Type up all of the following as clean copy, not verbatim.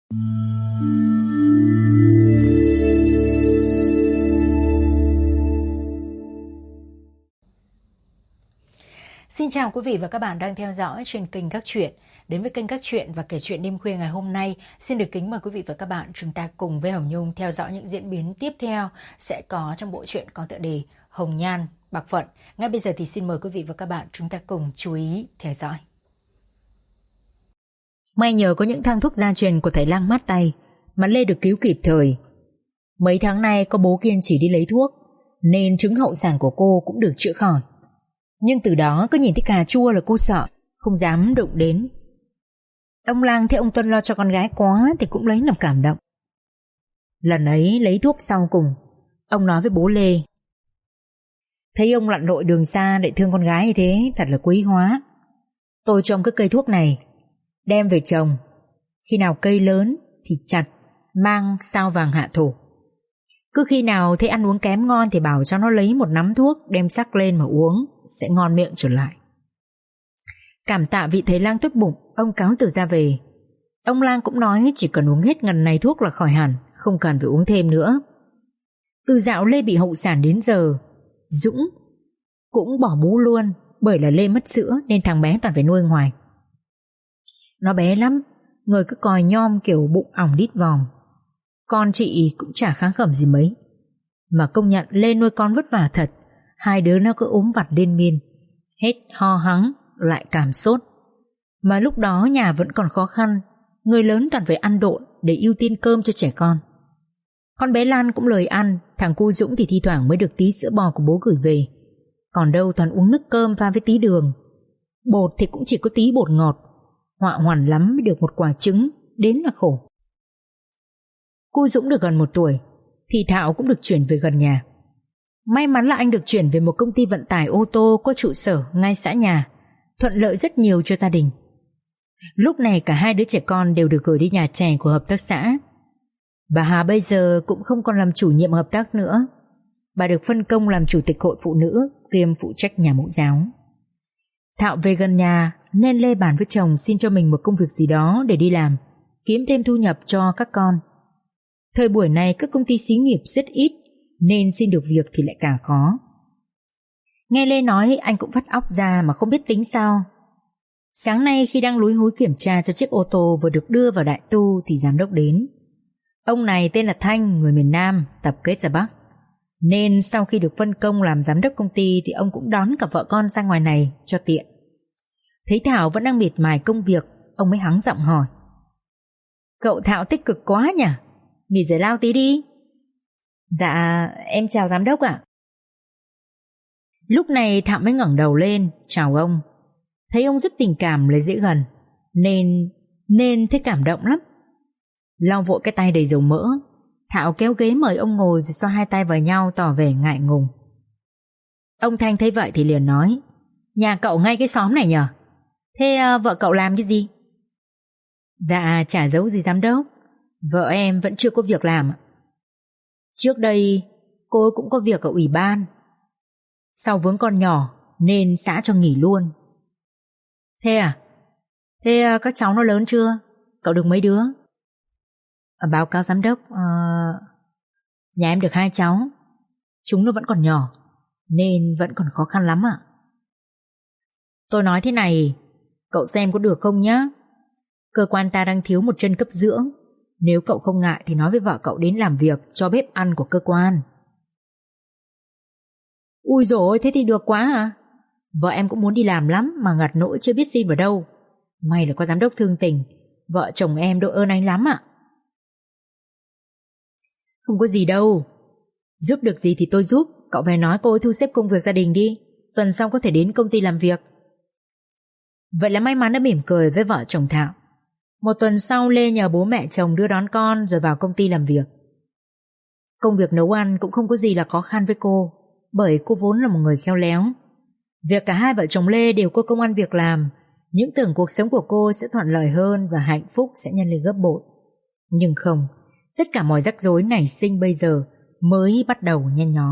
Xin chào quý vị và các bạn đang theo dõi trên kênh Các Chuyện. Đến với kênh Các Chuyện và Kể Chuyện Đêm Khuya ngày hôm nay, xin được kính mời quý vị và các bạn chúng ta cùng với Hồng Nhung theo dõi những diễn biến tiếp theo sẽ có trong bộ truyện có tựa đề Hồng Nhan Bạc Phận. Ngay bây giờ thì xin mời quý vị và các bạn chúng ta cùng chú ý theo dõi. May nhờ có những thang thuốc gia truyền của thầy lang mát tay mà Lê được cứu kịp thời. Mấy tháng nay có bố kiên trì đi lấy thuốc nên chứng hậu sản của cô cũng được chữa khỏi. Nhưng từ đó cứ nhìn thấy cà chua là cô sợ, không dám đụng đến. Ông lang thấy ông Tuân lo cho con gái quá thì cũng lấy làm cảm động. Lần ấy lấy thuốc sau cùng, ông nói với bố Lê: thấy ông lặn lội đường xa để thương con gái như thế thật là quý hóa. Tôi trồng cái cây thuốc này, đem về trồng, khi nào cây lớn thì chặt, mang sao vàng hạ thổ. Cứ khi nào thấy ăn uống kém ngon thì bảo cho nó lấy một nắm thuốc đem sắc lên mà uống, sẽ ngon miệng trở lại. Cảm tạ vị thầy lang tốt bụng, ông cáo từ ra về. Ông lang cũng nói chỉ cần uống hết ngần này thuốc là khỏi hẳn, không cần phải uống thêm nữa. Từ dạo Lê bị hậu sản đến giờ, Dũng cũng bỏ bú luôn, bởi là Lê mất sữa nên thằng bé toàn phải nuôi ngoài. Nó bé lắm, người cứ còi nhom kiểu bụng ỏng đít vòm. Con chị cũng chả kháng khẩm gì mấy. Mà công nhận Lê nuôi con vất vả thật. Hai đứa nó cứ ốm vặt liên miên, hết ho hắng lại cảm sốt. Mà lúc đó nhà vẫn còn khó khăn, người lớn toàn phải ăn độn để ưu tiên cơm cho trẻ con. Con bé Lan cũng lười ăn, thằng cu Dũng thì thi thoảng mới được tí sữa bò của bố gửi về. Còn đâu toàn uống nước cơm pha với tí đường. Bột thì cũng chỉ có tí bột ngọt. Họa hoàn lắm mới được một quả trứng, đến là khổ. Cu Dũng được gần 1 tuổi thì Thạo cũng được chuyển về gần nhà. May mắn là anh được chuyển về một công ty vận tải ô tô có trụ sở ngay xã nhà, thuận lợi rất nhiều cho gia đình. Lúc này cả hai đứa trẻ con đều được gửi đi nhà trẻ của hợp tác xã. Bà Hà bây giờ cũng không còn làm chủ nhiệm hợp tác nữa. Bà được phân công làm chủ tịch hội phụ nữ kiêm phụ trách nhà mẫu giáo. Thạo về gần nhà nên Lê bàn với chồng xin cho mình một công việc gì đó để đi làm, kiếm thêm thu nhập cho các con. Thời buổi này các công ty xí nghiệp rất ít nên xin được việc thì lại càng khó. Nghe Lê nói anh cũng vắt óc ra mà không biết tính sao. Sáng nay khi đang lúi húi kiểm tra cho chiếc ô tô vừa được đưa vào đại tu thì giám đốc đến. Ông này tên là Thanh, người miền Nam, tập kết ra Bắc. Nên sau khi được phân công làm giám đốc công ty thì ông cũng đón cả vợ con ra ngoài này cho tiện. Thấy Thảo vẫn đang miệt mài công việc, ông mới hắng giọng hỏi: cậu Thảo tích cực quá nhỉ? Nghỉ giải lao tí đi. Dạ em chào giám đốc ạ. Lúc này Thảo mới ngẩng đầu lên chào ông. Thấy ông rất tình cảm lại dễ gần Nên thấy cảm động lắm. Lau vội cái tay đầy dầu mỡ, Thảo kéo ghế mời ông ngồi rồi xoa hai tay vào nhau tỏ vẻ ngại ngùng. Ông Thanh thấy vậy thì liền nói: nhà cậu ngay cái xóm này nhờ? Thế vợ cậu làm cái gì? Dạ chả giấu gì giám đốc, vợ em vẫn chưa có việc làm. Trước đây cô ấy cũng có việc ở ủy ban, sau vướng con nhỏ nên xã cho nghỉ luôn. Thế à? Thế các cháu nó lớn chưa? Cậu được mấy đứa? Báo cáo giám đốc, nhà em được 2 cháu. Chúng nó vẫn còn nhỏ nên vẫn còn khó khăn lắm ạ. Tôi nói thế này, cậu xem có được không nhá. Cơ quan ta đang thiếu một chân cấp dưỡng. Nếu cậu không ngại thì nói với vợ cậu đến làm việc cho bếp ăn của cơ quan. Ui dồi, thế thì được quá à. Vợ em cũng muốn đi làm lắm mà ngặt nỗi chưa biết xin vào đâu. May là có giám đốc thương tình, vợ chồng em đội ơn anh lắm ạ. Không có gì đâu, giúp được gì thì tôi giúp. Cậu về nói cô ấy thu xếp công việc gia đình đi, tuần sau có thể đến công ty làm việc. Vậy là may mắn đã mỉm cười với vợ chồng Thảo. Một tuần sau Lê nhờ bố mẹ chồng đưa đón con rồi vào công ty làm việc. Công việc nấu ăn cũng không có gì là khó khăn với cô, bởi cô vốn là một người khéo léo. Việc cả hai vợ chồng Lê đều có công ăn việc làm, những tưởng cuộc sống của cô sẽ thuận lợi hơn và hạnh phúc sẽ nhân lên gấp bội. Nhưng không, tất cả mọi rắc rối nảy sinh bây giờ mới bắt đầu nhen nhóm.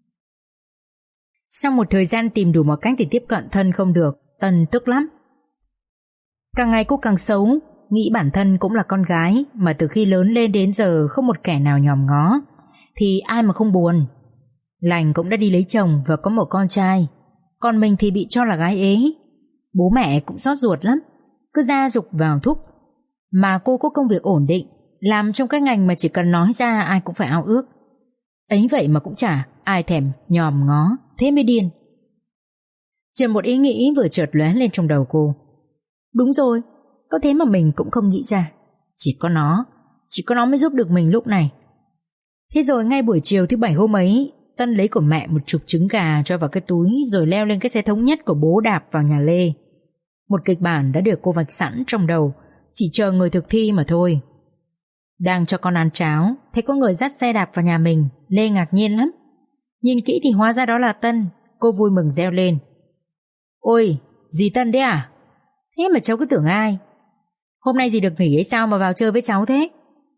Sau một thời gian tìm đủ mọi cách để tiếp cận thân không được, Tân tức lắm. Càng ngày cô càng xấu, nghĩ bản thân cũng là con gái mà từ khi lớn lên đến giờ không một kẻ nào nhòm ngó, thì ai mà không buồn. Lành cũng đã đi lấy chồng và có một con trai, còn mình thì bị cho là gái ế. Bố mẹ cũng xót ruột lắm, cứ ra giục vào thúc. Mà cô có công việc ổn định, làm trong cái ngành mà chỉ cần nói ra ai cũng phải ao ước. Ấy vậy mà cũng chả ai thèm nhòm ngó, thế mới điên. Chợt một ý nghĩ vừa chợt lóe lên trong đầu cô. Đúng rồi, có thế mà mình cũng không nghĩ ra. Chỉ có nó mới giúp được mình lúc này. Thế rồi ngay buổi chiều thứ Bảy hôm ấy, Tân lấy của mẹ một chục trứng gà cho vào cái túi, rồi leo lên cái xe thống nhất của bố đạp vào nhà Lê. Một kịch bản đã được cô vạch sẵn trong đầu, chỉ chờ người thực thi mà thôi. Đang cho con ăn cháo, thấy có người dắt xe đạp vào nhà mình, Lê ngạc nhiên lắm. Nhìn kỹ thì hóa ra đó là Tân. Cô vui mừng reo lên. Ôi, dì Tân đấy à? Thế mà cháu cứ tưởng ai? Hôm nay dì được nghỉ hay sao mà vào chơi với cháu thế?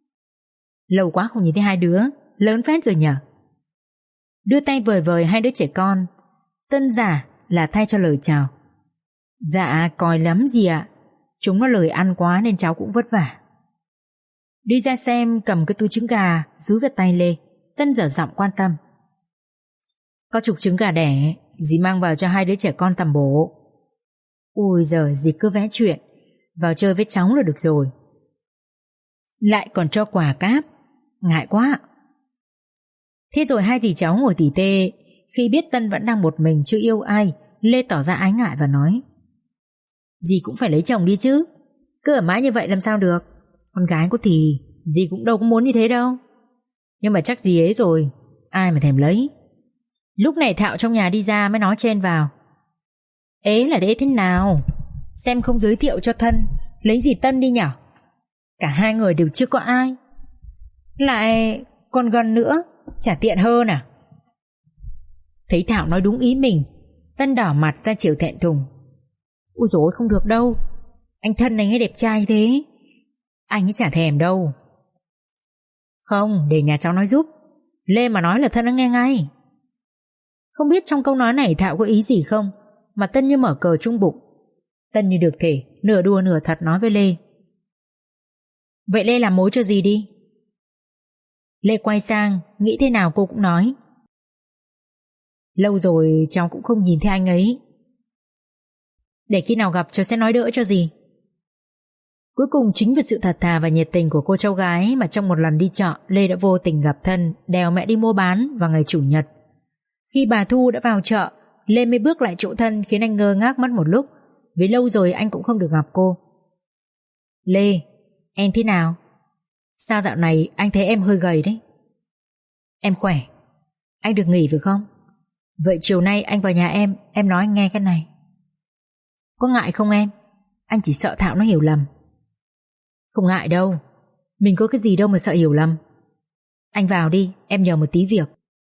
Lâu quá không nhìn thấy hai đứa, lớn phết rồi nhở? Đưa tay vời vời hai đứa trẻ con. Tân giả là thay cho lời chào. Dạ, còi lắm dì ạ. Chúng nó lời ăn quá nên cháu cũng vất vả. Đi ra xem, cầm cái túi trứng gà dúi vào tay Lê. Tân dở giọng quan tâm. Có chục trứng gà đẻ, dì mang vào cho hai đứa trẻ con tầm bổ. Ui giời, dì cứ vẽ chuyện, vào chơi với cháu là được rồi. Lại còn cho quà cáp, ngại quá. Thế rồi hai dì cháu ngồi tỉ tê. Khi biết Tân vẫn đang một mình chưa yêu ai, Lê tỏ ra ái ngại và nói. Dì cũng phải lấy chồng đi chứ, cứ ở mãi như vậy làm sao được. Con gái có thì dì cũng đâu có muốn như thế đâu. Nhưng mà chắc dì ấy rồi, ai mà thèm lấy. Lúc này Thạo trong nhà đi ra mới nói chen vào. Ế là thế nào? Xem không giới thiệu cho thân, lấy gì Tân đi nhở? Cả hai người đều chưa có ai, lại còn gần nữa, chả tiện hơn à? Thấy Thảo nói đúng ý mình, Tân đỏ mặt ra chiều thẹn thùng. Ui dồi, không được đâu. Anh Thân anh ấy đẹp trai như thế, anh ấy chả thèm đâu. Không, để nhà cháu nói giúp. Lê mà nói là Thân nó nghe ngay. Không biết trong câu nói này Thảo có ý gì không, mà Tân như mở cờ trung bụng. Tân như được thể nửa đùa nửa thật nói với Lê. Vậy Lê làm mối cho gì đi. Lê quay sang, nghĩ thế nào cô cũng nói. Lâu rồi cháu cũng không nhìn thấy anh ấy, để khi nào gặp cháu sẽ nói đỡ cho gì. Cuối cùng chính vì sự thật thà và nhiệt tình của cô cháu gái mà trong một lần đi chợ, Lê đã vô tình gặp Thân đèo mẹ đi mua bán vào ngày Chủ nhật. Khi bà Thu đã vào chợ, Lê mới bước lại chỗ Thân, khiến anh ngơ ngác mất một lúc, vì lâu rồi anh cũng không được gặp cô. Lê, em thế nào? Sao dạo này anh thấy em hơi gầy đấy? Em khỏe. Anh được nghỉ phải không? Vậy chiều nay anh vào nhà em nói anh nghe cái này. Có ngại không em? Anh chỉ sợ Thảo nó hiểu lầm. Không ngại đâu, mình có cái gì đâu mà sợ hiểu lầm. Anh vào đi, em nhờ một tí việc.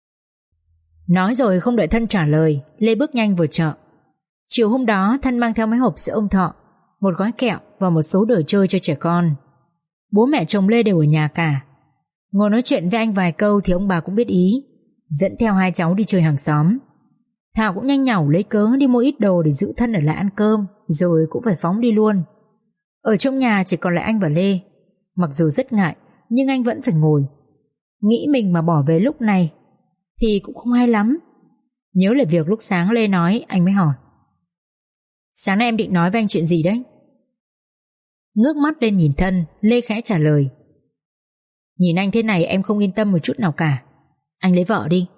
Nói rồi không đợi Thân trả lời, Lê bước nhanh vào chợ. Chiều hôm đó Thân mang theo mấy hộp sữa ông Thọ, một gói kẹo và một số đồ chơi cho trẻ con. Bố mẹ chồng Lê đều ở nhà cả. Ngồi nói chuyện với anh vài câu thì ông bà cũng biết ý, dẫn theo hai cháu đi chơi hàng xóm. Thảo cũng nhanh nhảu lấy cớ đi mua ít đồ để giữ Thân ở lại ăn cơm, rồi cũng phải phóng đi luôn. Ở trong nhà chỉ còn lại anh và Lê. Mặc dù rất ngại, nhưng anh vẫn phải ngồi. Nghĩ mình mà bỏ về lúc này thì cũng không hay lắm. Nhớ lại việc lúc sáng Lê nói, anh mới hỏi. Sáng nay em định nói với anh chuyện gì đấy? Ngước mắt lên nhìn Thân, Lê khẽ trả lời. Nhìn anh thế này em không yên tâm một chút nào cả. Anh lấy vợ đi.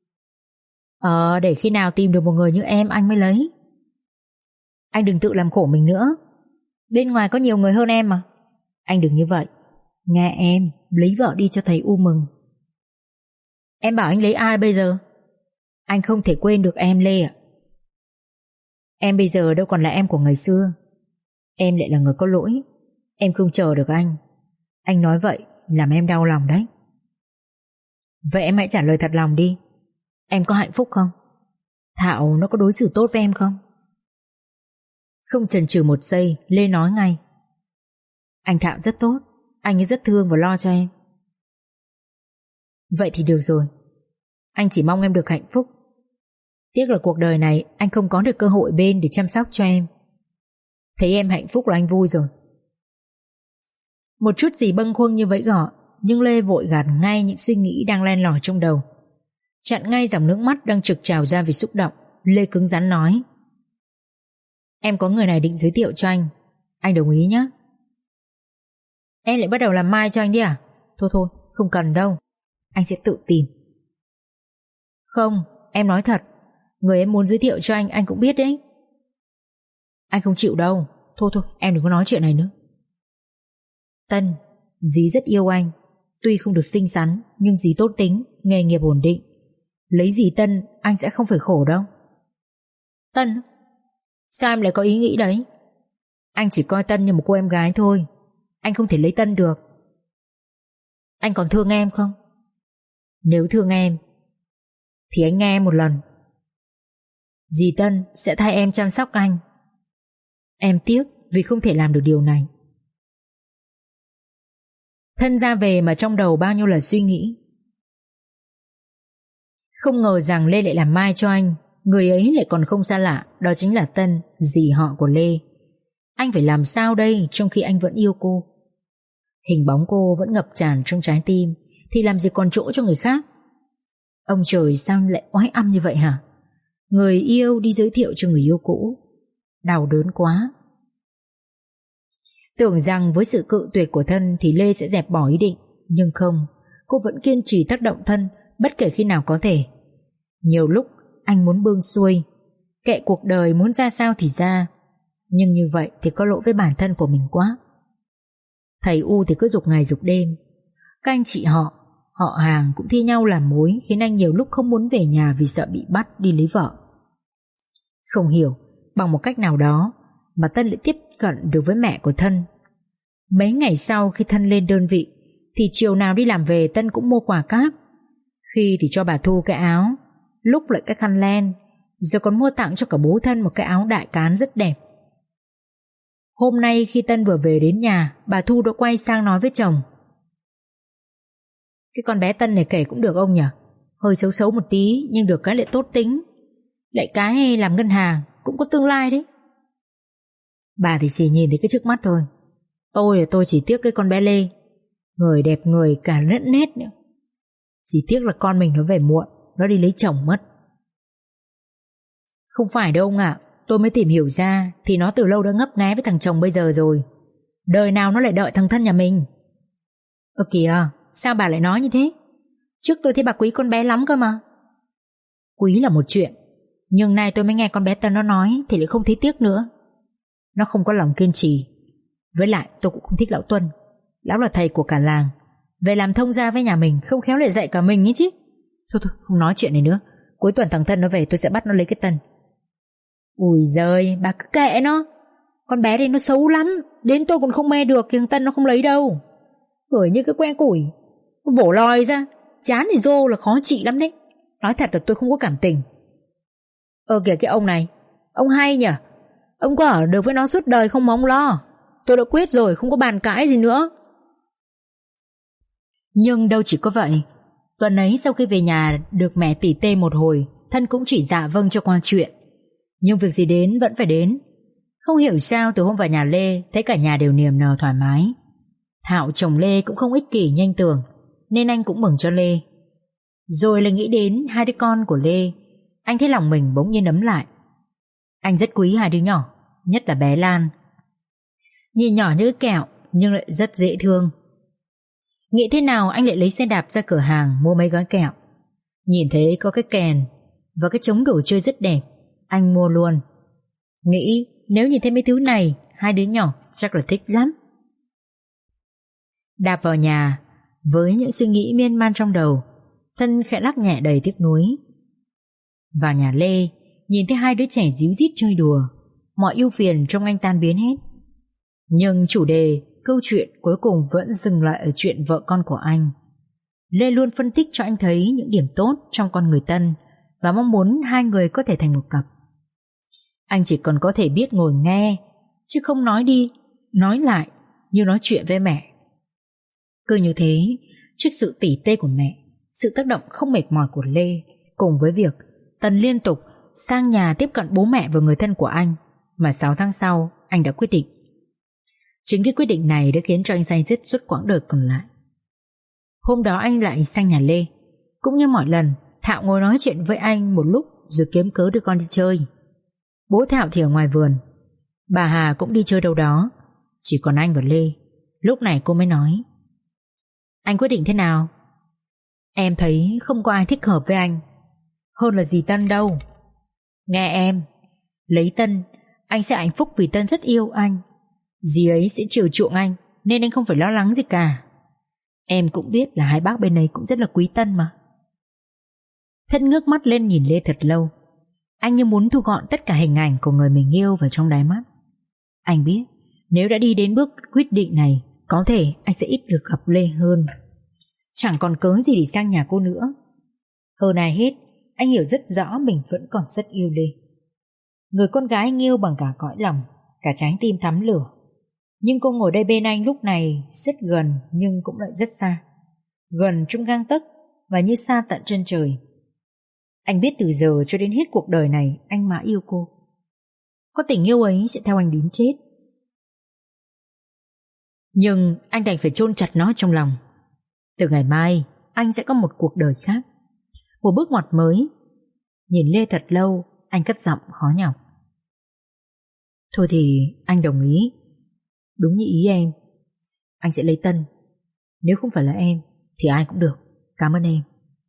Để khi nào tìm được một người như em anh mới lấy. Anh đừng tự làm khổ mình nữa. Bên ngoài có nhiều người hơn em mà. Anh đừng như vậy. Nghe em, lấy vợ đi cho thầy U mừng. Em bảo anh lấy ai bây giờ? Anh không thể quên được em Lê ạ. Em bây giờ đâu còn là em của ngày xưa. Em lại là người có lỗi. Em không chờ được anh. Anh nói vậy làm em đau lòng đấy. Vậy em hãy trả lời thật lòng đi. Em có hạnh phúc không? Thảo nó có đối xử tốt với em không? Không chần chừ một giây, Lê nói ngay. Anh Thảo rất tốt. Anh ấy rất thương và lo cho em. Vậy thì được rồi. Anh chỉ mong em được hạnh phúc. Tiếc là cuộc đời này anh không có được cơ hội bên để chăm sóc cho em. Thấy em hạnh phúc là anh vui rồi. Một chút gì bâng khuâng như vẫy gọi, nhưng Lê vội gạt ngay những suy nghĩ đang len lỏi trong đầu. Chặn ngay dòng nước mắt đang trực trào ra vì xúc động, Lê cứng rắn nói: Em có người này định giới thiệu cho anh đồng ý nhé. Em lại bắt đầu làm mai cho anh đi à? Thôi thôi, không cần đâu, anh sẽ tự tìm. Không, em nói thật, người em muốn giới thiệu cho anh cũng biết đấy. Anh không chịu đâu. Thôi thôi, em đừng có nói chuyện này nữa. Tân, dì rất yêu anh. Tuy không được xinh xắn, nhưng dì tốt tính, nghề nghiệp ổn định. Lấy dì Tân, anh sẽ không phải khổ đâu. Tân? Sao em lại có ý nghĩ đấy? Anh chỉ coi Tân như một cô em gái thôi. Anh không thể lấy Tân được. Anh còn thương em không? Nếu thương em thì anh nghe em một lần. Dì Tân sẽ thay em chăm sóc anh. Em tiếc vì không thể làm được điều này. Thân ra về mà trong đầu bao nhiêu là suy nghĩ. Không ngờ rằng Lê lại làm mai cho anh. Người ấy lại còn không xa lạ, đó chính là Tân, dì họ của Lê. Anh phải làm sao đây trong khi anh vẫn yêu cô? Hình bóng cô vẫn ngập tràn trong trái tim, thì làm gì còn chỗ cho người khác? Ông trời, sao lại oái ăm như vậy hả? Người yêu đi giới thiệu cho người yêu cũ. Đau đớn quá. Tưởng rằng với sự cự tuyệt của Thân thì Lê sẽ dẹp bỏ ý định, nhưng không, cô vẫn kiên trì tác động Thân bất kể khi nào có thể. Nhiều lúc anh muốn buông xuôi, kệ cuộc đời muốn ra sao thì ra, nhưng như vậy thì có lỗi với bản thân của mình quá. Thầy U thì cứ giục ngày giục đêm. Các anh chị họ hàng cũng thi nhau làm mối, khiến anh nhiều lúc không muốn về nhà vì sợ bị bắt đi lấy vợ. Không hiểu bằng một cách nào đó mà Tân lại tiếp cận được với mẹ của Thân. Mấy ngày sau khi Thân lên đơn vị thì chiều nào đi làm về Tân cũng mua quà cáp. Khi thì cho bà Thu cái áo, lúc lại cái khăn len, rồi còn mua tặng cho cả bố Thân một cái áo đại cán rất đẹp. Hôm nay khi Tân vừa về đến nhà, bà Thu đã quay sang nói với chồng: Cái con bé Tân này kể cũng được ông nhỉ. Hơi xấu xấu một tí, nhưng được cái lại tốt tính, lại cái làm ngân hàng cũng có tương lai đấy. Bà thì chỉ nhìn thấy cái trước mắt thôi. Tôi chỉ tiếc cái con bé Lê. Người đẹp người cả lẫn nét nữa. Chỉ tiếc là con mình nó về muộn, nó đi lấy chồng mất. Không phải đâu ông ạ. Tôi mới tìm hiểu ra thì nó từ lâu đã ngấp nghé với thằng chồng bây giờ rồi. Đời nào nó lại đợi thằng Thân nhà mình. Kìa, sao bà lại nói như thế? Trước tôi thấy bà quý con bé lắm cơ mà. Quý là một chuyện, nhưng nay tôi mới nghe con bé Tân nó nói thì lại không thấy tiếc nữa. Nó không có lòng kiên trì. Với lại tôi cũng không thích lão Tuân. Lão là thầy của cả làng, về làm thông gia với nhà mình, không khéo lại dạy cả mình ấy chứ. Thôi không nói chuyện này nữa. Cuối tuần thằng Thân nó về tôi sẽ bắt nó lấy cái Tân. Ui giời, bà cứ kệ nó. Con bé đây nó xấu lắm, đến tôi còn không mê được thì thằng Tân nó không lấy đâu. Gửi như cái que củi, nó vỗ lòi ra, chán thì rô là khó trị lắm đấy. Nói thật là tôi không có cảm tình. Kìa cái ông này, ông hay nhỉ. Ông có ở được với nó suốt đời không mà ông lo. Tôi đã quyết rồi, không có bàn cãi gì nữa. Nhưng đâu chỉ có vậy. Tuần ấy sau khi về nhà được mẹ tỉ tê một hồi, Thân cũng chỉ dạ vâng cho qua chuyện. Nhưng việc gì đến vẫn phải đến. Không hiểu sao từ hôm vào nhà Lê thấy cả nhà đều niềm nở thoải mái. Thảo chồng Lê cũng không ích kỷ nhanh tưởng, nên anh cũng mừng cho Lê. Rồi lại nghĩ đến hai đứa con của Lê, anh thấy lòng mình bỗng nhiên ấm lại. Anh rất quý hai đứa nhỏ, nhất là bé Lan. Nhìn nhỏ như cái kẹo nhưng lại rất dễ thương. Nghĩ thế nào anh lại lấy xe đạp ra cửa hàng mua mấy gói kẹo. Nhìn thấy có cái kèn và cái trống đồ chơi rất đẹp, anh mua luôn. Nghĩ nếu nhìn thấy mấy thứ này, hai đứa nhỏ chắc là thích lắm. Đạp vào nhà với những suy nghĩ miên man trong đầu, Thân khẽ lắc nhẹ đầy tiếc nuối. Vào nhà Lê, nhìn thấy hai đứa trẻ díu dít chơi đùa, mọi ưu phiền trong anh tan biến hết. Nhưng chủ đề, câu chuyện cuối cùng vẫn dừng lại ở chuyện vợ con của anh. Lê luôn phân tích cho anh thấy những điểm tốt trong con người Tân và mong muốn hai người có thể thành một cặp. Anh chỉ còn có thể biết ngồi nghe, chứ không nói đi, nói lại như nói chuyện với mẹ. Cứ như thế, trước sự tỉ tê của mẹ, sự tác động không mệt mỏi của Lê, cùng với việc Tân liên tục sang nhà tiếp cận bố mẹ và người thân của anh, mà 6 tháng sau anh đã quyết định. Chính cái quyết định này đã khiến cho anh day dứt suốt quãng đời còn lại. Hôm đó anh lại sang nhà Lê. Cũng như mọi lần, Thảo ngồi nói chuyện với anh một lúc rồi kiếm cớ đưa con đi chơi. Bố Thảo thì ở ngoài vườn, bà Hà cũng đi chơi đâu đó, chỉ còn anh và Lê. Lúc này cô mới nói: Anh quyết định thế nào? Em thấy không có ai thích hợp với anh hơn là dì Tân đâu. Nghe em, lấy Tân, anh sẽ hạnh phúc vì Tân rất yêu anh. Dì ấy sẽ chiều chuộng anh, nên anh không phải lo lắng gì cả. Em cũng biết là hai bác bên ấy cũng rất là quý Tân mà. Thân ngước mắt lên nhìn Lê thật lâu. Anh như muốn thu gọn tất cả hình ảnh của người mình yêu vào trong đáy mắt. Anh biết nếu đã đi đến bước quyết định này, có thể anh sẽ ít được gặp Lê hơn. Chẳng còn cớ gì để sang nhà cô nữa. Hơn ai hết, anh hiểu rất rõ mình vẫn còn rất yêu Lê. Người con gái anh yêu bằng cả cõi lòng, cả trái tim thắm lửa. Nhưng cô ngồi đây bên anh lúc này rất gần nhưng cũng lại rất xa. Gần trong gang tấc và như xa tận chân trời. Anh biết từ giờ cho đến hết cuộc đời này anh mãi yêu cô. Có tình yêu ấy sẽ theo anh đến chết. Nhưng anh đành phải chôn chặt nó trong lòng. Từ ngày mai anh sẽ có một cuộc đời khác, một bước ngoặt mới. Nhìn Lê thật lâu, anh cất giọng khó nhọc: Thôi thì anh đồng ý. Đúng như ý em, anh sẽ lấy Tân. Nếu không phải là em thì ai cũng được. Cảm ơn em.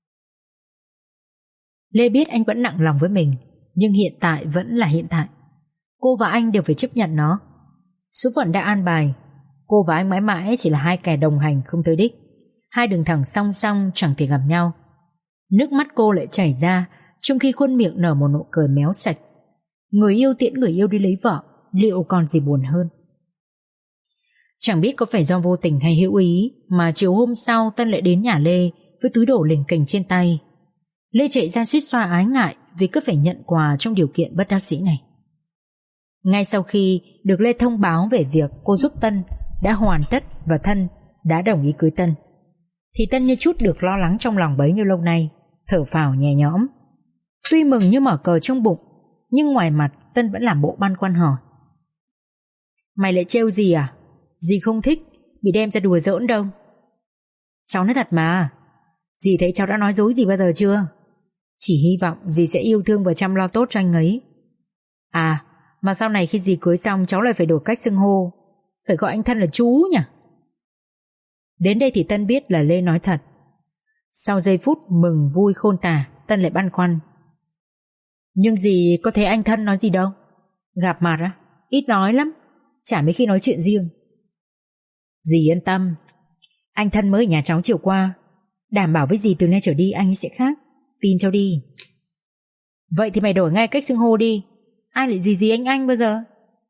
Lê biết anh vẫn nặng lòng với mình, nhưng hiện tại vẫn là hiện tại. Cô và anh đều phải chấp nhận nó. Số phận đã an bài, cô và anh mãi mãi chỉ là hai kẻ đồng hành không tới đích, hai đường thẳng song song chẳng thể gặp nhau. Nước mắt cô lại chảy ra, trong khi khuôn miệng nở một nụ cười méo sạch. Người yêu tiễn người yêu đi lấy vợ, liệu còn gì buồn hơn. Chẳng biết có phải do vô tình hay hữu ý mà chiều hôm sau Tân lại đến nhà Lê với túi đồ lỉnh kỉnh trên tay. Lê chạy ra suýt xoa ái ngại vì cứ phải nhận quà trong điều kiện bất đắc dĩ này. Ngay sau khi được Lê thông báo về việc cô giúp Tân đã hoàn tất và Tân đã đồng ý cưới Tân, thì Tân như chút được lo lắng trong lòng bấy nhiêu lâu nay, thở phào nhẹ nhõm. Tuy mừng như mở cờ trong bụng, nhưng ngoài mặt Tân vẫn làm bộ băn khoăn hỏi: Mày lại trêu gì à? Dì không thích bị đem ra đùa giỡn đâu. Cháu nói thật mà. Dì thấy cháu đã nói dối gì bao giờ chưa? Chỉ hy vọng dì sẽ yêu thương và chăm lo tốt cho anh ấy. À, mà sau này khi dì cưới xong cháu lại phải đổi cách xưng hô, phải gọi anh Thân là chú nhỉ? Đến đây thì Tân biết là Lê nói thật. Sau giây phút mừng vui khôn tả, Tân lại băn khoăn: Nhưng dì có thấy anh Thân nói gì đâu. Gặp mặt á, ít nói lắm, chả mấy khi nói chuyện riêng. Dì yên tâm, anh Thân mới ở nhà cháu chiều qua, đảm bảo với dì từ nay trở đi anh ấy sẽ khác. Tin cháu đi. Vậy thì mày đổi ngay cách xưng hô đi. Ai lại gì anh bao giờ?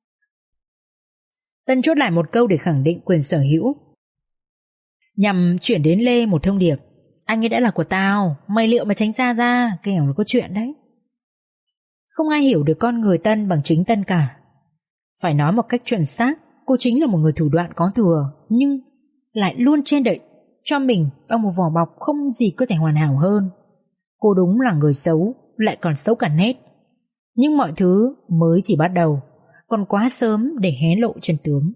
Tân chốt lại một câu để khẳng định quyền sở hữu, nhằm chuyển đến Lê một thông điệp: Anh ấy đã là của tao, mày liệu mà tránh xa ra, kẻo là có chuyện đấy. Không ai hiểu được con người Tân bằng chính Tân cả. Phải nói một cách chuẩn xác, cô chính là một người thủ đoạn có thừa, nhưng lại luôn che đậy cho mình bằng một vỏ bọc không gì có thể hoàn hảo hơn. Cô đúng là người xấu, lại còn xấu cả nét. Nhưng mọi thứ mới chỉ bắt đầu, còn quá sớm để hé lộ chân tướng.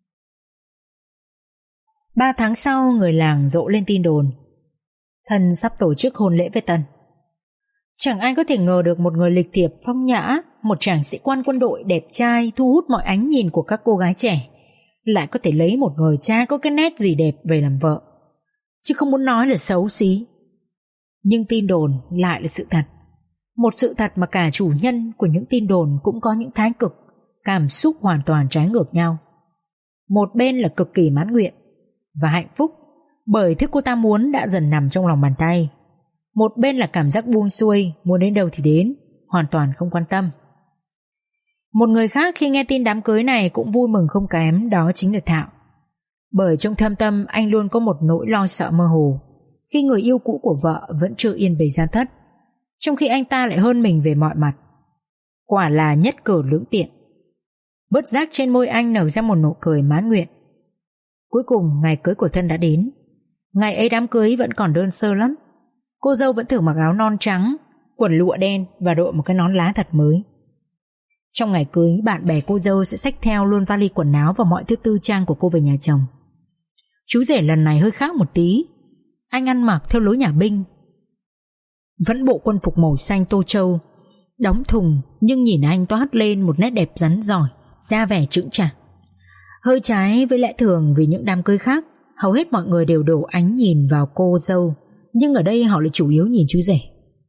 3 tháng sau, người làng rộ lên tin đồn Thân sắp tổ chức hôn lễ với Tân. Chẳng ai có thể ngờ được một người lịch thiệp phong nhã, một chàng sĩ quan quân đội đẹp trai thu hút mọi ánh nhìn của các cô gái trẻ, lại có thể lấy một người cha có cái nét gì đẹp về làm vợ, chứ không muốn nói là xấu xí. Nhưng tin đồn lại là sự thật. Một sự thật mà cả chủ nhân của những tin đồn cũng có những thái cực, cảm xúc hoàn toàn trái ngược nhau. Một bên là cực kỳ mãn nguyện và hạnh phúc bởi thứ cô ta muốn đã dần nằm trong lòng bàn tay. Một bên là cảm giác buông xuôi, muốn đến đâu thì đến, hoàn toàn không quan tâm. Một người khác khi nghe tin đám cưới này cũng vui mừng không kém, đó chính là Thạo. Bởi trong thâm tâm anh luôn có một nỗi lo sợ mơ hồ khi người yêu cũ của vợ vẫn chưa yên bề gia thất, trong khi anh ta lại hơn mình về mọi mặt. Quả là nhất cử lưỡng tiện. Bất giác trên môi anh nở ra một nụ cười mãn nguyện. Cuối cùng ngày cưới của Thân đã đến. Ngày ấy đám cưới vẫn còn đơn sơ lắm. Cô dâu vẫn thường mặc áo non trắng, quần lụa đen và đội một cái nón lá thật mới. Trong ngày cưới, bạn bè cô dâu sẽ xách theo luôn vali quần áo và mọi thứ tư trang của cô về nhà chồng. Chú rể lần này hơi khác một tí. Anh ăn mặc theo lối nhà binh, vẫn bộ quân phục màu xanh tô châu, đóng thùng, nhưng nhìn anh toát lên một nét đẹp rắn giỏi, da vẻ chững chạc. Hơi trái với lẽ thường, vì những đám cưới khác hầu hết mọi người đều đổ ánh nhìn vào cô dâu, nhưng ở đây họ lại chủ yếu nhìn chú rể.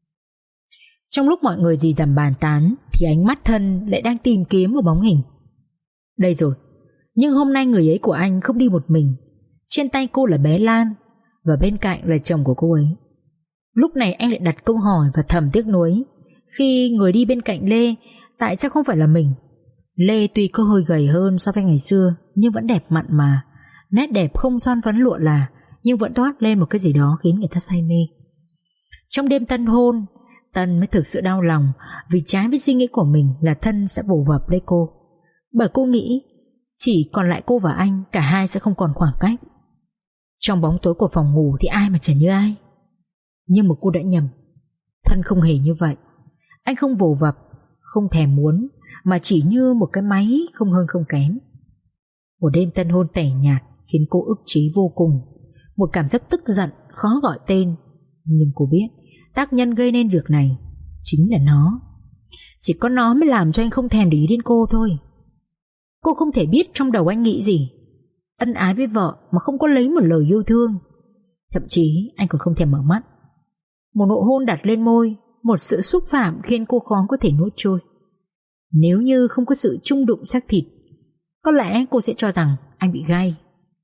Trong lúc mọi người rì rầm bàn tán thì ánh mắt Thân lại đang tìm kiếm một bóng hình. Đây rồi, nhưng hôm nay người ấy của anh không đi một mình. Trên tay cô là bé Lan, và bên cạnh là chồng của cô ấy. Lúc này anh lại đặt câu hỏi và thầm tiếc nuối khi người đi bên cạnh Lê tại sao không phải là mình. Lê tuy có hơi gầy hơn so với ngày xưa, nhưng vẫn đẹp mặn mà. Nét đẹp không son phấn lụa là, nhưng vẫn toát lên một cái gì đó khiến người ta say mê. Trong đêm tân hôn, Tân mới thực sự đau lòng, vì trái với suy nghĩ của mình là Thân sẽ vồ vập lấy cô. Bởi cô nghĩ chỉ còn lại cô và anh, cả hai sẽ không còn khoảng cách. Trong bóng tối của phòng ngủ thì ai mà chả như ai. Nhưng mà cô đã nhầm. Thân không hề như vậy. Anh không vồ vập, không thèm muốn, mà chỉ như một cái máy không hơn không kém. Một đêm tân hôn tẻ nhạt khiến cô ức chế vô cùng. Một cảm giác tức giận khó gọi tên. Nhưng cô biết tác nhân gây nên việc này chính là nó. Chỉ có nó mới làm cho anh không thèm để ý đến cô thôi. Cô không thể biết trong đầu anh nghĩ gì. Ân ái với vợ mà không có lấy một lời yêu thương. Thậm chí anh còn không thèm mở mắt. Một nụ hôn đặt lên môi, một sự xúc phạm khiến cô khó có thể nuốt trôi. Nếu như không có sự chung đụng xác thịt, có lẽ cô sẽ cho rằng anh bị gay.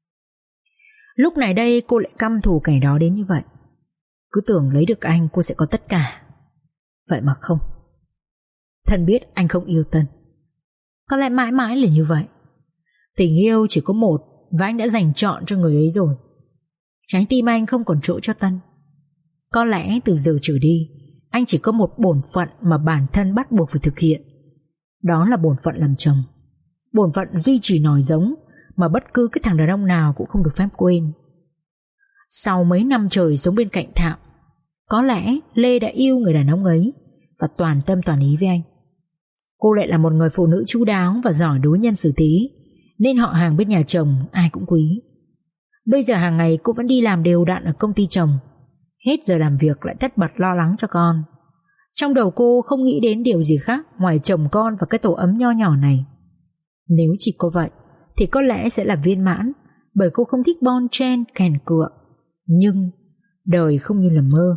Lúc này đây cô lại căm thù kẻ đó đến như vậy. Cứ tưởng lấy được anh cô sẽ có tất cả. Vậy mà không. Thân biết anh không yêu Tân. Có lẽ mãi mãi là như vậy. Tình yêu chỉ có một, và anh đã dành trọn cho người ấy rồi. Trái tim anh không còn chỗ cho Tân. Có lẽ từ giờ trở đi, anh chỉ có một bổn phận mà bản thân bắt buộc phải thực hiện. Đó là bổn phận làm chồng. Bổn phận duy trì nòi giống mà bất cứ cái thằng đàn ông nào cũng không được phép quên. Sau mấy năm trời sống bên cạnh Thạo, có lẽ Lê đã yêu người đàn ông ấy và toàn tâm toàn ý với anh. Cô lại là một người phụ nữ chu đáo và giỏi đối nhân xử thế, nên họ hàng bên nhà chồng ai cũng quý. Bây giờ hàng ngày cô vẫn đi làm đều đặn ở công ty chồng, hết giờ làm việc lại tất bật lo lắng cho con. Trong đầu cô không nghĩ đến điều gì khác ngoài chồng con và cái tổ ấm nho nhỏ này. Nếu chỉ có vậy thì có lẽ sẽ là viên mãn, bởi cô không thích bon chen kèn cựa. Nhưng đời không như là mơ.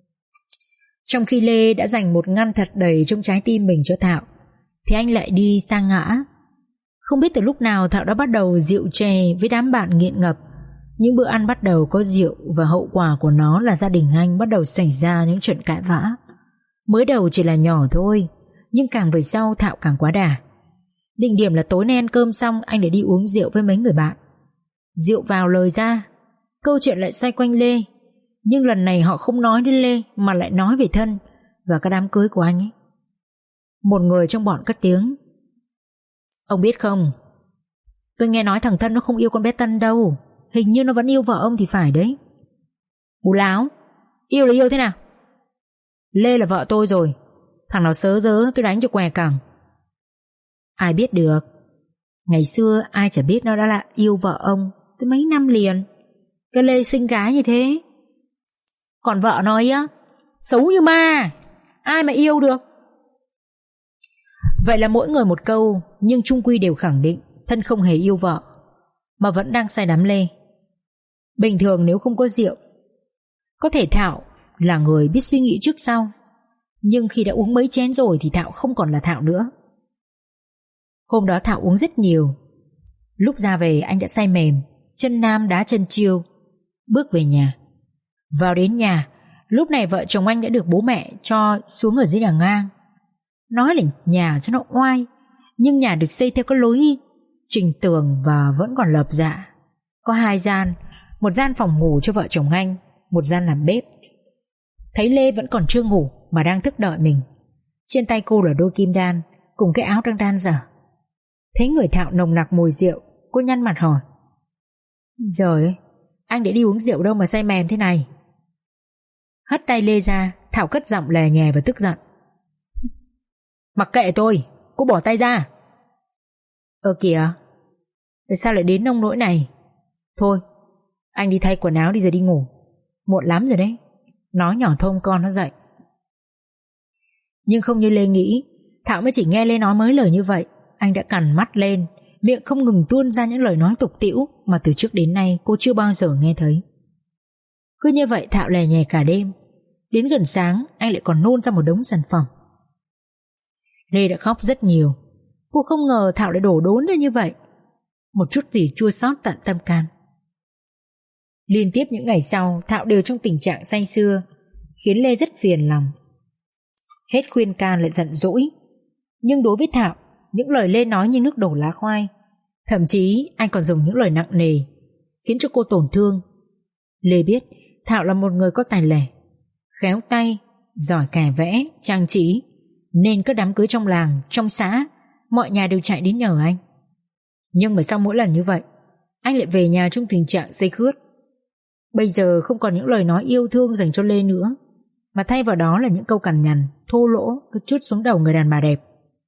Trong khi Lê đã dành một ngăn thật đầy trong trái tim mình cho Thạo, thì anh lại đi sa ngã. Không biết từ lúc nào Thạo đã bắt đầu rượu chè với đám bạn nghiện ngập. Những bữa ăn bắt đầu có rượu, và hậu quả của nó là gia đình anh bắt đầu xảy ra những trận cãi vã. Mới đầu chỉ là nhỏ thôi, nhưng càng về sau Thạo càng quá đà. Định điểm là tối nay ăn cơm xong anh lại đi uống rượu với mấy người bạn. Rượu vào lời ra, câu chuyện lại xoay quanh Lê. Nhưng lần này họ không nói đến Lê mà lại nói về Thân và cái đám cưới của anh ấy. Một người trong bọn cất tiếng: "Ông biết không, tôi nghe nói thằng Thân nó không yêu con bé Tân đâu. Hình như nó vẫn yêu vợ ông thì phải đấy." "Bù láo, yêu là yêu thế nào? Lê là vợ tôi rồi, thằng nào sớ dớ tôi đánh cho què cẳng." "Ai biết được. Ngày xưa ai chả biết nó đã là yêu vợ ông tới mấy năm liền. Cái Lê xinh gái như thế. Còn vợ nó ấy á, xấu như ma, ai mà yêu được." Vậy là mỗi người một câu, nhưng chung quy đều khẳng định Thân không hề yêu vợ, mà vẫn đang say đắm Lê. Bình thường nếu không có rượu, có thể Thạo là người biết suy nghĩ trước sau, nhưng khi đã uống mấy chén rồi thì Thạo không còn là Thạo nữa. Hôm đó Thạo uống rất nhiều. Lúc ra về anh đã say mềm, chân nam đá chân chiêu, bước về nhà. Vào đến nhà, lúc này vợ chồng anh đã được bố mẹ cho xuống ở dưới nhà ngang. Nói là nhà cho nó oai, nhưng nhà được xây theo cái lối trình tường và vẫn còn lợp dạ. Có 2 gian, một gian phòng ngủ cho vợ chồng anh, một gian làm bếp. Thấy Lê vẫn còn chưa ngủ mà đang thức đợi mình. Trên tay cô là đôi kim đan cùng cái áo đang đan dở. Thấy người Thạo nồng nặc mùi rượu, cô nhăn mặt hỏi: "Giời ơi, anh đã đi uống rượu đâu mà say mềm thế này?" Hất tay Lê ra, Thảo cất giọng lè nhè và tức giận: "Mặc kệ tôi cô bỏ tay ra. Kìa, tại sao lại đến nông nỗi này? Thôi, anh đi thay quần áo đi rồi đi ngủ. Muộn lắm rồi đấy. Nói nhỏ thôi con nó dậy. Nhưng không như Lê nghĩ, Thảo mới chỉ nghe Lê nói mấy lời như vậy, anh đã cằn mắt lên, miệng không ngừng tuôn ra những lời nói tục tĩu mà từ trước đến nay cô chưa bao giờ nghe thấy. Cứ như vậy Thảo lè nhè cả đêm. Đến gần sáng anh lại còn nôn ra một đống sản phẩm. Lê đã khóc rất nhiều. Cô không ngờ Thảo lại đổ đốn ra như vậy. Một chút gì chua xót tận tâm can. Liên tiếp những ngày sau Thảo đều trong tình trạng say sưa, khiến Lê rất phiền lòng. Hết khuyên can lại giận dỗi. Nhưng đối với Thảo, những lời Lê nói như nước đổ lá khoai. Thậm chí anh còn dùng những lời nặng nề, khiến cho cô tổn thương. Lê biết Thảo là một người có tài lẻ, khéo tay, giỏi kẻ vẽ, trang trí, nên các đám cưới trong làng, trong xã, mọi nhà đều chạy đến nhờ anh. Nhưng mà sau mỗi lần như vậy, anh lại về nhà trong tình trạng say khướt. Bây giờ không còn những lời nói yêu thương dành cho Lê nữa, mà thay vào đó là những câu cằn nhằn, thô lỗ cứ trút xuống đầu người đàn bà đẹp.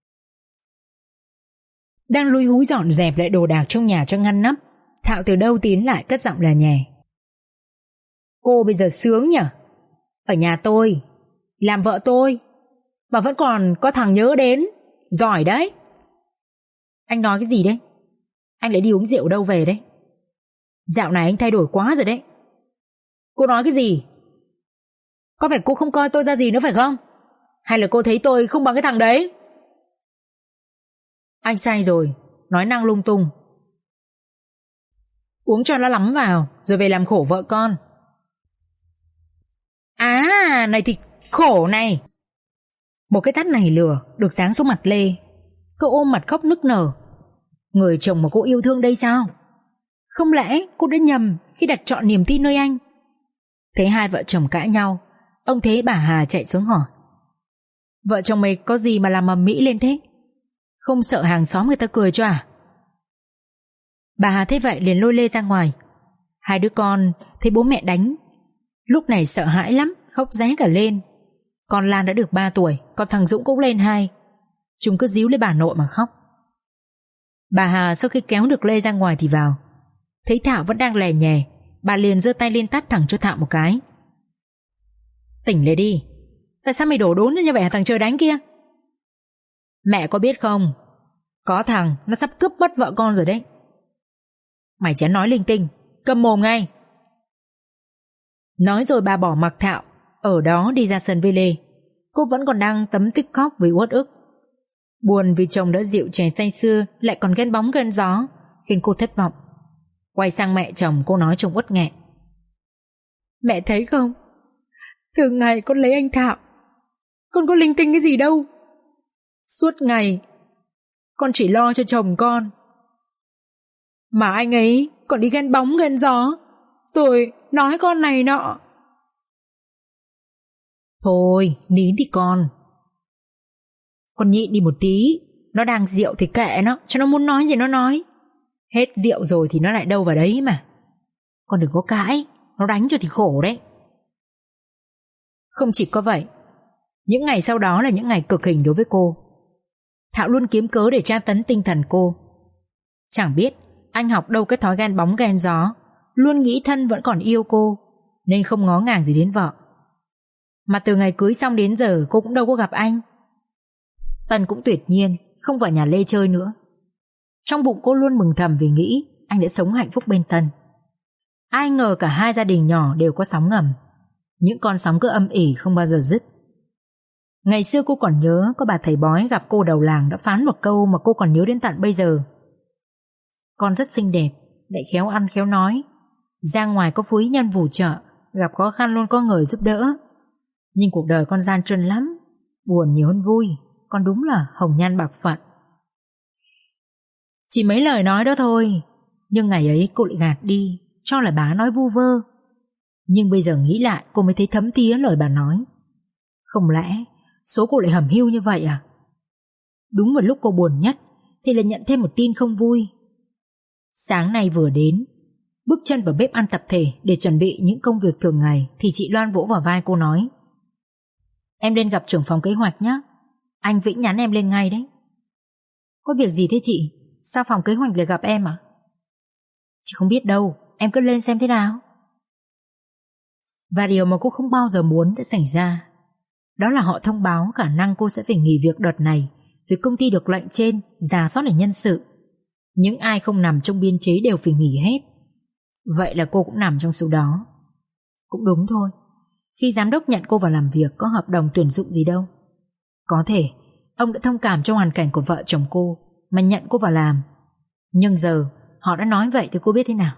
Đang lúi húi dọn dẹp lại đồ đạc trong nhà cho ngăn nắp, Thảo từ đâu tiến lại cất giọng là nhè. Cô bây giờ sướng nhỉ? Ở nhà tôi, làm vợ tôi, mà vẫn còn có thằng nhớ đến. Giỏi đấy. Anh nói cái gì đấy? Anh lại đi uống rượu đâu về đấy? Dạo này anh thay đổi quá rồi đấy. Cô nói cái gì? Có phải cô không coi tôi ra gì nữa phải không? Hay là cô thấy tôi không bằng cái thằng đấy? Anh sai rồi, nói năng lung tung. Uống cho nó lắm vào, rồi về làm khổ vợ con. À, này thì khổ này. Một cái tát này lừa được giáng xuống mặt Lê. Cô ôm mặt khóc nức nở. Người chồng mà cô yêu thương đây sao? Không lẽ cô đã nhầm khi đặt trọn niềm tin nơi anh? Thấy hai vợ chồng cãi nhau, ông Thế bà Hà chạy xuống hỏi. Vợ chồng mày có gì mà làm ầm ĩ lên thế? Không sợ hàng xóm người ta cười cho à? Bà Hà thấy vậy liền lôi Lê ra ngoài. Hai đứa con thấy bố mẹ đánh, lúc này sợ hãi lắm, khóc ré cả lên. Con Lan đã được 3 tuổi, còn thằng Dũng cũng lên 2. Chúng cứ díu lấy bà nội mà khóc. Bà Hà sau khi kéo được Lê ra ngoài thì vào. Thấy Thảo vẫn đang lè nhè, bà liền giơ tay lên tát thẳng cho Thảo một cái. Tỉnh lại đi. Tại sao mày đổ đốn như vậy hả thằng trời đánh kia? Mẹ có biết không, có thằng nó sắp cướp mất vợ con rồi đấy. Mày chán nói linh tinh, câm mồm ngay. Nói rồi bà bỏ mặc Thảo ở đó đi ra sân với Lê. Cô vẫn còn đang tấm tích khóc vì uất ức. Buồn vì chồng đã rượu chè say sưa, lại còn ghen bóng ghen gió, khiến cô thất vọng. Quay sang mẹ chồng, cô nói trông uất nghẹn. Mẹ thấy không, thường ngày con lấy anh Thảo, con có linh tinh cái gì đâu. Suốt ngày con chỉ lo cho chồng con, mà anh ấy còn đi ghen bóng ghen gió, rồi nói con này nọ. Thôi nín đi con nhịn đi một tí. Nó đang rượu thì kệ nó, cho nó muốn nói gì nó nói. Hết rượu rồi thì nó lại đâu vào đấy mà. Con đừng có cãi, nó đánh cho thì khổ đấy. Không chỉ có vậy, những ngày sau đó là những ngày cực hình đối với cô. Thảo luôn kiếm cớ để tra tấn tinh thần cô. Chẳng biết anh học đâu cái thói ghen bóng ghen gió, luôn nghĩ thân vẫn còn yêu cô, nên không ngó ngàng gì đến vợ. Mà từ ngày cưới xong đến giờ cô cũng đâu có gặp anh. Tân cũng tuyệt nhiên không vào nhà Lê chơi nữa. Trong bụng cô luôn mừng thầm vì nghĩ anh đã sống hạnh phúc bên Tân. Ai ngờ cả hai gia đình nhỏ đều có sóng ngầm. Những con sóng cứ âm ỉ không bao giờ dứt. Ngày xưa cô còn nhớ có bà thầy bói gặp cô đầu làng đã phán một câu mà cô còn nhớ đến tận bây giờ. Con rất xinh đẹp, lại khéo ăn khéo nói, ra ngoài có phú nhân phù trợ, gặp khó khăn luôn có người giúp đỡ. Nhưng cuộc đời con gian truân lắm, buồn nhiều hơn vui. Con đúng là hồng nhan bạc phận. Chỉ mấy lời nói đó thôi, nhưng ngày ấy cô lại gạt đi, cho là bà nói vu vơ. Nhưng bây giờ nghĩ lại cô mới thấy thấm thía lời bà nói. Không lẽ số cô lại hẩm hiu như vậy à? Đúng vào lúc cô buồn nhất thì lại nhận thêm một tin không vui. Sáng nay vừa đến, bước chân vào bếp ăn tập thể để chuẩn bị những công việc thường ngày, thì chị Loan vỗ vào vai cô nói: Em lên gặp trưởng phòng kế hoạch nhé, anh Vĩnh nhắn em lên ngay đấy. Có việc gì thế chị? Sao phòng kế hoạch lại gặp em à? Chị không biết đâu, em cứ lên xem thế nào. Và điều mà cô không bao giờ muốn đã xảy ra, đó là họ thông báo khả năng cô sẽ phải nghỉ việc đợt này vì công ty được lệnh trên rà soát lại nhân sự. Những ai không nằm trong biên chế đều phải nghỉ hết. Vậy là cô cũng nằm trong số đó. Cũng đúng thôi, khi giám đốc nhận cô vào làm việc có hợp đồng tuyển dụng gì đâu. Có thể ông đã thông cảm cho hoàn cảnh của vợ chồng cô mà nhận cô vào làm. Nhưng giờ họ đã nói vậy thì cô biết thế nào?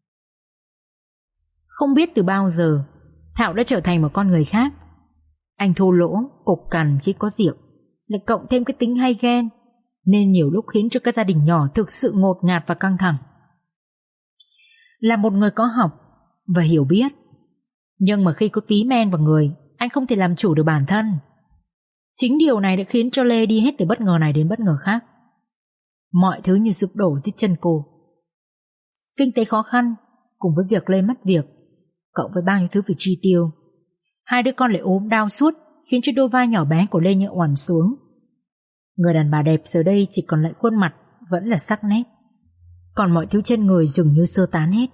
Không biết từ bao giờ Thảo đã trở thành một con người khác. Anh thô lỗ, cục cằn khi có rượu, lại cộng thêm cái tính hay ghen, nên nhiều lúc khiến cho các gia đình nhỏ thực sự ngột ngạt và căng thẳng. Là một người có học và hiểu biết, nhưng mà khi có tí men vào người, anh không thể làm chủ được bản thân. Chính điều này đã khiến cho Lê đi hết từ bất ngờ này đến bất ngờ khác. Mọi thứ như sụp đổ dưới chân cô. Kinh tế khó khăn cùng với việc Lê mất việc, cộng với bao nhiêu thứ phải chi tiêu, hai đứa con lại ốm đau suốt, khiến cho đôi vai nhỏ bé của Lê như oằn xuống. Người đàn bà đẹp giờ đây chỉ còn lại khuôn mặt vẫn là sắc nét, còn mọi thứ trên người dường như sơ tán hết.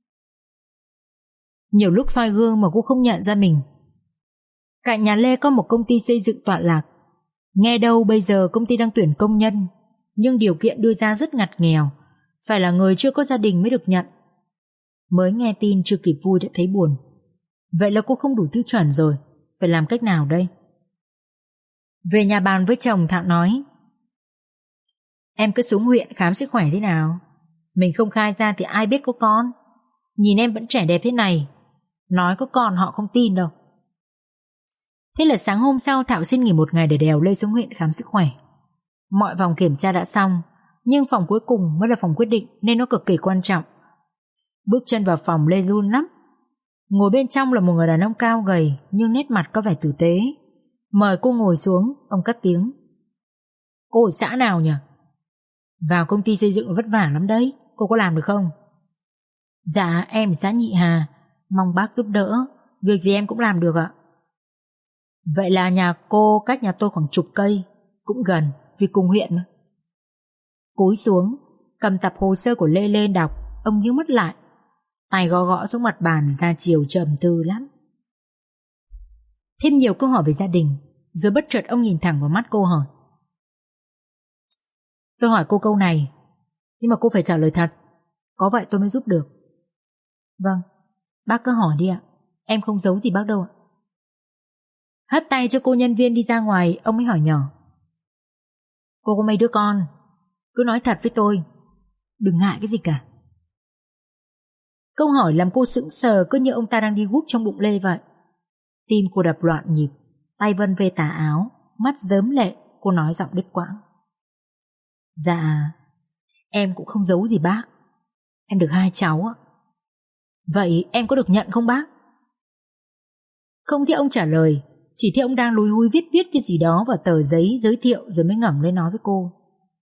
Nhiều lúc soi gương mà cô không nhận ra mình. Cạnh nhà Lê có một công ty xây dựng tọa lạc. Nghe đâu bây giờ công ty đang tuyển công nhân, nhưng điều kiện đưa ra rất ngặt nghèo, phải là người chưa có gia đình mới được nhận. Mới nghe tin chưa kịp vui đã thấy buồn. Vậy là cô không đủ tiêu chuẩn rồi, phải làm cách nào đây? Về nhà bàn với chồng, Thảo nói: em cứ xuống huyện khám sức khỏe thế nào. Mình không khai ra thì ai biết có con. Nhìn em vẫn trẻ đẹp thế này, nói có con họ không tin đâu. Thế là sáng hôm sau Thảo xin nghỉ một ngày để đèo Lê xuống huyện khám sức khỏe. Mọi vòng kiểm tra đã xong, nhưng phòng cuối cùng mới là phòng quyết định, nên nó cực kỳ quan trọng. Bước chân vào phòng Lê run lắm. Ngồi bên trong là một người đàn ông cao gầy, nhưng nét mặt có vẻ tử tế. Mời cô ngồi xuống, ông cất tiếng: cô ở xã nào nhỉ? Vào công ty xây dựng vất vả lắm đấy, cô có làm được không? Dạ em ở xã Nhị Hà, mong bác giúp đỡ, việc gì em cũng làm được ạ. Vậy là nhà cô cách nhà tôi khoảng chục cây, cũng gần vì cùng huyện mà. Cúi xuống cầm tập hồ sơ của Lê lên đọc, ông nhíu mắt lại, tay gõ gõ xuống mặt bàn, ra chiều trầm tư lắm. Thêm nhiều câu hỏi về gia đình, rồi bất chợt ông nhìn thẳng vào mắt cô hỏi: tôi hỏi cô câu này, nhưng mà cô phải trả lời thật, có vậy tôi mới giúp được. Vâng, bác cứ hỏi đi ạ, em không giấu gì bác đâu ạ. Hất tay cho cô nhân viên đi ra ngoài, ông mới hỏi nhỏ: cô có mấy đứa con? Cứ nói thật với tôi, đừng ngại cái gì cả. Câu hỏi làm cô sững sờ, cứ như ông ta đang đi guốc trong bụng Lê vậy. Tim cô đập loạn nhịp, tay vân về tà áo, mắt rớm lệ. Cô nói giọng đứt quãng: dạ em cũng không giấu gì bác, em được 2 cháu ạ. Vậy em có được nhận không bác? Không thấy ông trả lời, chỉ thấy ông đang lúi húi viết cái gì đó vào tờ giấy giới thiệu, rồi mới ngẩng lên nói với cô: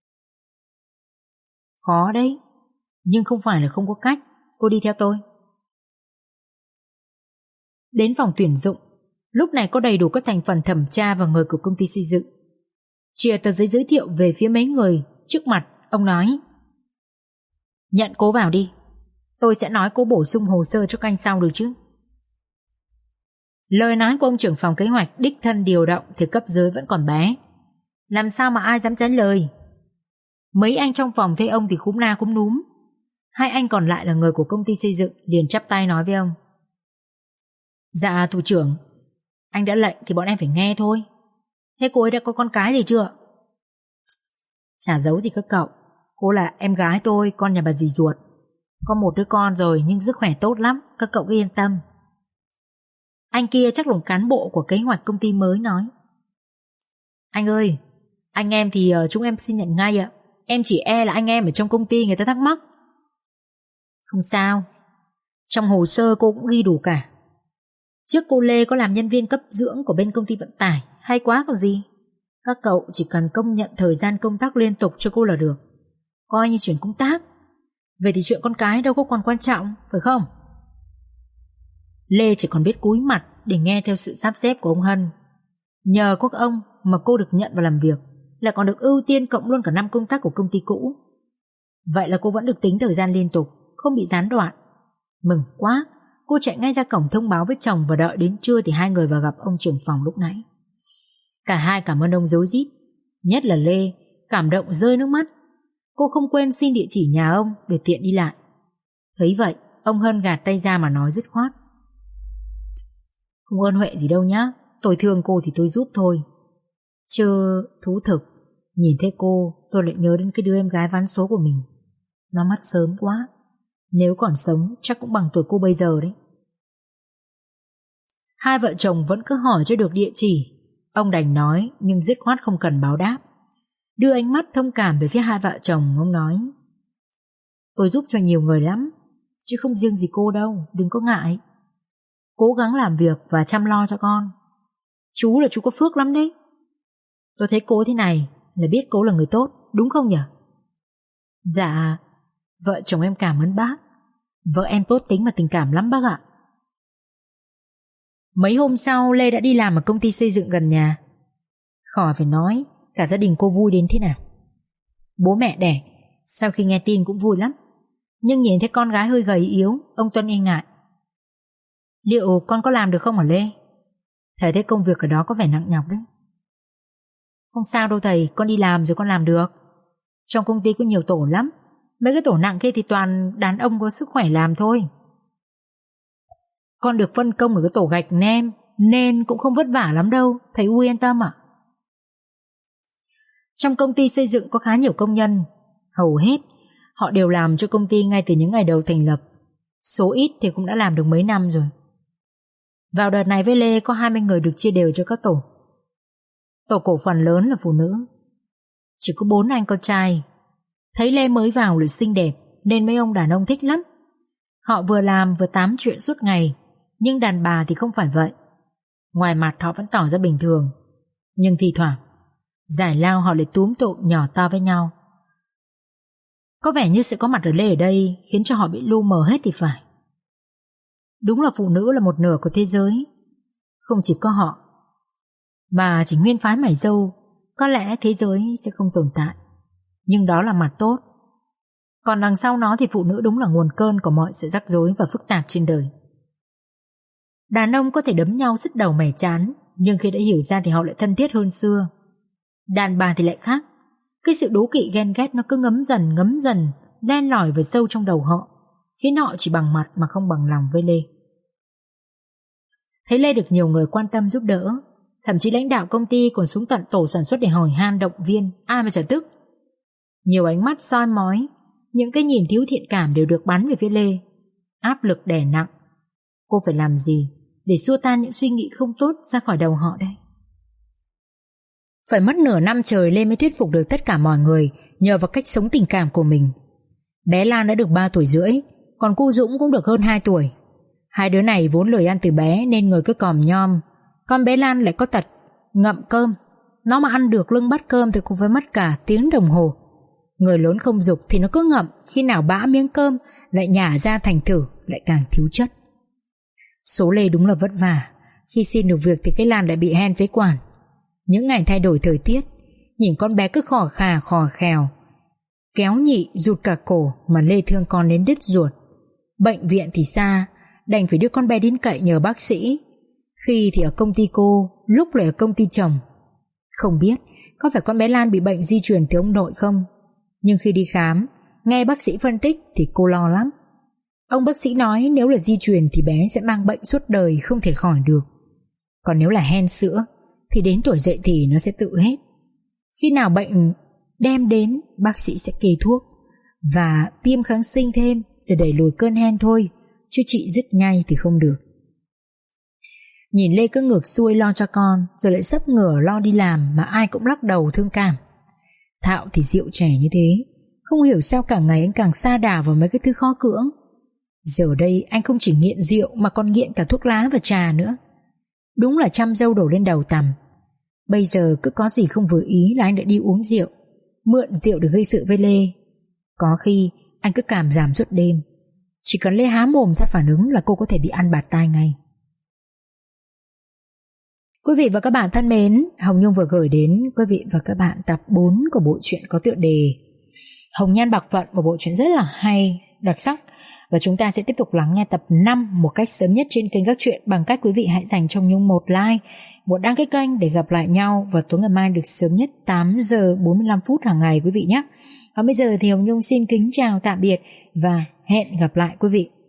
khó đấy, nhưng không phải là không có cách, cô đi theo tôi. Đến phòng tuyển dụng, lúc này có đầy đủ các thành phần thẩm tra và người của công ty xây dựng. Chia tờ giấy giới thiệu về phía mấy người trước mặt, ông nói: nhận cô vào đi, tôi sẽ nói cô bổ sung hồ sơ cho các anh sau được chứ. Lời nói của ông trưởng phòng kế hoạch đích thân điều động thì cấp dưới vẫn còn bé, làm sao mà ai dám trái lời. Mấy anh trong phòng thấy ông thì khúm na khúm núm. 2 anh còn lại là người của công ty xây dựng, liền chắp tay nói với ông: dạ thủ trưởng, anh đã lệnh thì bọn em phải nghe thôi. Thế cô ấy đã có con cái gì chưa? Chả giấu gì các cậu, cô là em gái tôi, con nhà bà dì ruột. Có một đứa con rồi nhưng sức khỏe tốt lắm, các cậu cứ yên tâm. Anh kia chắc là cán bộ của kế hoạch công ty mới nói: anh ơi, anh em thì chúng em xin nhận ngay ạ. Em chỉ e là anh em ở trong công ty người ta thắc mắc. Không sao, trong hồ sơ cô cũng ghi đủ cả. Trước cô Lê có làm nhân viên cấp dưỡng của bên công ty vận tải, hay quá còn gì. Các cậu chỉ cần công nhận thời gian công tác liên tục cho cô là được, coi như chuyển công tác. Vậy thì chuyện con cái đâu có còn quan trọng, phải không? Lê chỉ còn biết cúi mặt để nghe theo sự sắp xếp của ông Hân. Nhờ có ông mà cô được nhận vào làm việc, là còn được ưu tiên cộng luôn cả năm công tác của công ty cũ. Vậy là cô vẫn được tính thời gian liên tục, không bị gián đoạn. Mừng quá, cô chạy ngay ra cổng thông báo với chồng và đợi đến trưa thì hai người vào gặp ông trưởng phòng lúc nãy. Cả hai cảm ơn ông rối rít, nhất là Lê, cảm động rơi nước mắt. Cô không quên xin địa chỉ nhà ông để tiện đi lại. Thấy vậy, ông Hân gạt tay ra mà nói dứt khoát: Không ơn huệ gì đâu nhá, tôi thương cô thì tôi giúp thôi. Chứ thú thực, nhìn thấy cô tôi lại nhớ đến cái đứa em gái ván số của mình. Nó mất sớm quá, nếu còn sống chắc cũng bằng tuổi cô bây giờ đấy. Hai vợ chồng vẫn cứ hỏi cho được địa chỉ. Ông đành nói nhưng dứt khoát không cần báo đáp. Đưa ánh mắt thông cảm về phía hai vợ chồng, ông nói: Tôi giúp cho nhiều người lắm, chứ không riêng gì cô đâu, đừng có ngại. Cố gắng làm việc và chăm lo cho con. Chú là chú có phước lắm đấy. Tôi thấy cô thế này là biết cô là người tốt, đúng không nhỉ? Dạ, vợ chồng em cảm ơn bác. Vợ em tốt tính và tình cảm lắm bác ạ. Mấy hôm sau Lê đã đi làm ở công ty xây dựng gần nhà. Khỏi phải nói, cả gia đình cô vui đến thế nào. Bố mẹ đẻ sau khi nghe tin cũng vui lắm, nhưng nhìn thấy con gái hơi gầy yếu, ông Tuân e ngại. Liệu con có làm được không hả Lê? Thầy thấy công việc ở đó có vẻ nặng nhọc đấy. Không sao đâu thầy, con đi làm rồi con làm được. Trong công ty có nhiều tổ lắm, mấy cái tổ nặng kia thì toàn đàn ông có sức khỏe làm thôi. Con được phân công ở cái tổ gạch nem nên cũng không vất vả lắm đâu, thầy U yên tâm ạ. Trong công ty xây dựng có khá nhiều công nhân, hầu hết họ đều làm cho công ty ngay từ những ngày đầu thành lập. Số ít thì cũng đã làm được mấy năm rồi. Vào đợt này với Lê có 20 người được chia đều cho các tổ. Tổ cổ phần lớn là phụ nữ, chỉ có 4 anh con trai. Thấy Lê mới vào lại xinh đẹp nên mấy ông đàn ông thích lắm. Họ vừa làm vừa tám chuyện suốt ngày, nhưng đàn bà thì không phải vậy. Ngoài mặt họ vẫn tỏ ra bình thường, nhưng thi thoảng giải lao họ lại túm tụm nhỏ to với nhau. Có vẻ như sẽ có mặt ở Lê ở đây khiến cho họ bị lu mờ hết thì phải. Đúng là phụ nữ là một nửa của thế giới. Không chỉ có họ, mà chỉ nguyên phái mảy râu, có lẽ thế giới sẽ không tồn tại. Nhưng đó là mặt tốt. Còn đằng sau nó thì phụ nữ đúng là nguồn cơn của mọi sự rắc rối và phức tạp trên đời. Đàn ông có thể đấm nhau sứt đầu mẻ chán, nhưng khi đã hiểu ra thì họ lại thân thiết hơn xưa. Đàn bà thì lại khác. Cái sự đố kỵ ghen ghét nó cứ ngấm dần len lỏi về sâu trong đầu họ, khiến họ chỉ bằng mặt mà không bằng lòng với Lê. Thấy Lê được nhiều người quan tâm giúp đỡ, thậm chí lãnh đạo công ty còn xuống tận tổ sản xuất để hỏi han động viên, ai mà chả tức. Nhiều ánh mắt soi mói, những cái nhìn thiếu thiện cảm đều được bắn về phía Lê. Áp lực đè nặng. Cô phải làm gì để xua tan những suy nghĩ không tốt ra khỏi đầu họ đây? Phải mất nửa năm trời Lê mới thuyết phục được tất cả mọi người nhờ vào cách sống tình cảm của mình. Bé Lan đã được 3 tuổi rưỡi, còn cô Dũng cũng được hơn 2 tuổi. Hai đứa này vốn lười ăn từ bé nên người cứ còm nhom. Con bé Lan lại có tật ngậm cơm. Nó mà ăn được lưng bát cơm thì cũng phải mất cả tiếng đồng hồ. Người lớn không giục thì nó cứ ngậm, khi nào bã miếng cơm lại nhả ra, thành thử lại càng thiếu chất. Số Lê đúng là vất vả. Khi xin được việc thì cái Lan lại bị hen phế quản. Những ngày thay đổi thời tiết, nhìn con bé cứ khò khà khò khèo, kéo nhị rụt cả cổ mà Lê thương con đến đứt ruột. Bệnh viện thì xa, đành phải đưa con bé đến cậy nhờ bác sĩ. Khi thì ở công ty cô, lúc lại ở công ty chồng. Không biết có phải con bé Lan bị bệnh di truyền từ ông nội không, nhưng khi đi khám, nghe bác sĩ phân tích thì cô lo lắm. Ông bác sĩ nói nếu là di truyền thì bé sẽ mang bệnh suốt đời, không thể khỏi được. Còn nếu là hen sữa thì đến tuổi dậy thì nó sẽ tự hết. Khi nào bệnh đem đến, bác sĩ sẽ kê thuốc và tiêm kháng sinh thêm để đẩy lùi cơn hen thôi, chứ trị dứt ngay thì không được. Nhìn Lê cứ ngược xuôi lo cho con, rồi lại sấp ngửa lo đi làm mà ai cũng lắc đầu thương cảm. Thạo thì rượu trẻ như thế, không hiểu sao cả ngày anh càng sa đà vào mấy cái thứ khó cưỡng. Giờ đây anh không chỉ nghiện rượu mà còn nghiện cả thuốc lá và trà nữa. Đúng là trăm dâu đổ lên đầu tằm. Bây giờ cứ có gì không vừa ý là anh đã đi uống rượu, mượn rượu để gây sự với Lê. Có khi anh cứ cảm giảm suốt đêm, chỉ cần Lê há mồm ra phản ứng là cô có thể bị ăn bạt tai ngay. Quý vị và các bạn thân mến, Hồng Nhung vừa gửi đến quý vị và các bạn tập 4 của bộ truyện có tựa đề Hồng Nhan Bạc Phận, một bộ truyện rất là hay, đặc sắc. Và chúng ta sẽ tiếp tục lắng nghe tập 5 một cách sớm nhất trên kênh Các Truyện bằng cách quý vị hãy dành cho Hồng Nhung một like, một đăng ký kênh để gặp lại nhau vào tối ngày mai được sớm nhất 8 giờ 45 phút hàng ngày quý vị nhé. Còn bây giờ thì Hồng Nhung xin kính chào tạm biệt và hẹn gặp lại quý vị.